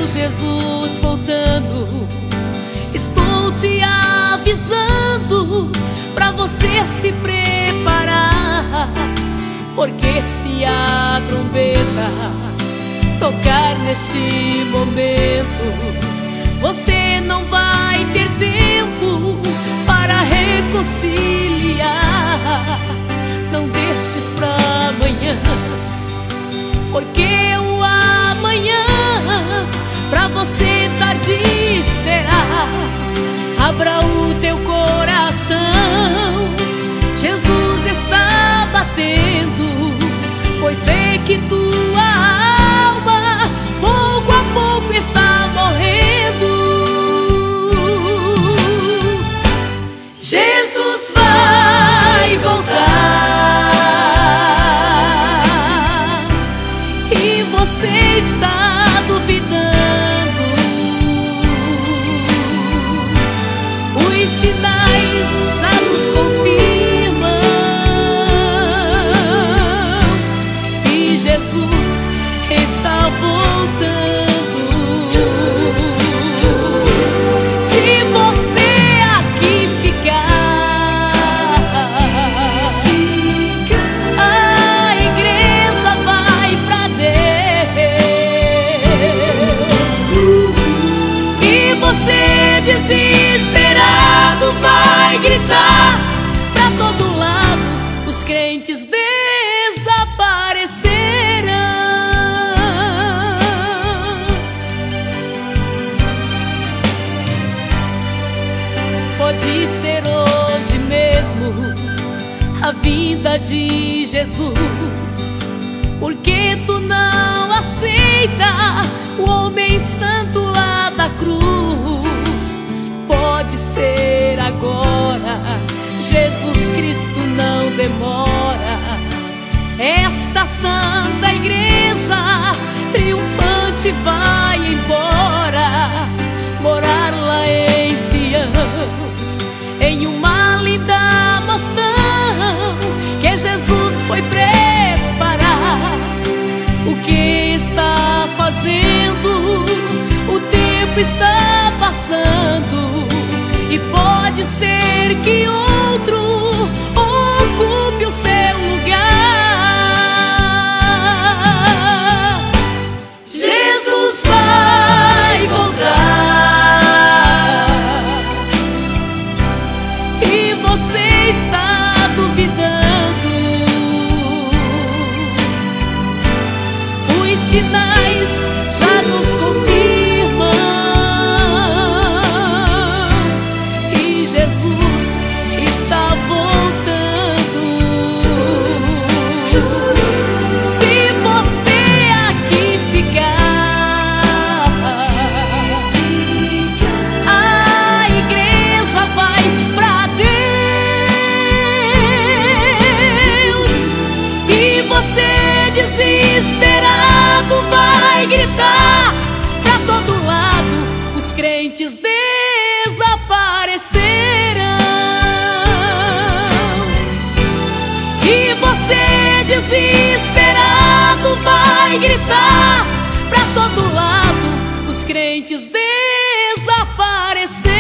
Jesus voltando. Estou te avisando pra você se preparar, porque se a trombeta tocar neste momento, você não vai ter tempo para reconciliar. Não deixes pra amanhã, porque o amanhã pra você tarde será. Abra o teu coração, Jesus está batendo, pois vê que tua alma pouco a pouco está morrendo. Jesus vai voltar e você está duvidando. Os sinais já nos confirmam que Jesus está voltando. Se você aqui ficar, a igreja vai pra Deus. E você desesperado vai gritar pra todo lado, os crentes desaparecerão. Pode ser hoje mesmo a vinda de Jesus, porque tu não aceita o homem santo lá da cruz. Pode ser agora, Jesus Cristo não demora. Esta santa igreja triunfante vai embora, morar lá em Sião, em uma linda mansão que Jesus foi preparar. O que está fazendo? O tempo está passando e pode ser que outro ocupe o seu lugar. Jesus vai voltar e você está duvidando. Os sinais já nos confirmam que Jesus está voltando. Se você aqui ficar, a igreja vai pra Deus. E você desesperado vai gritar pra todo lado, os crentes desaparecerão. E você desesperado vai gritar pra todo lado, os crentes desaparecerão.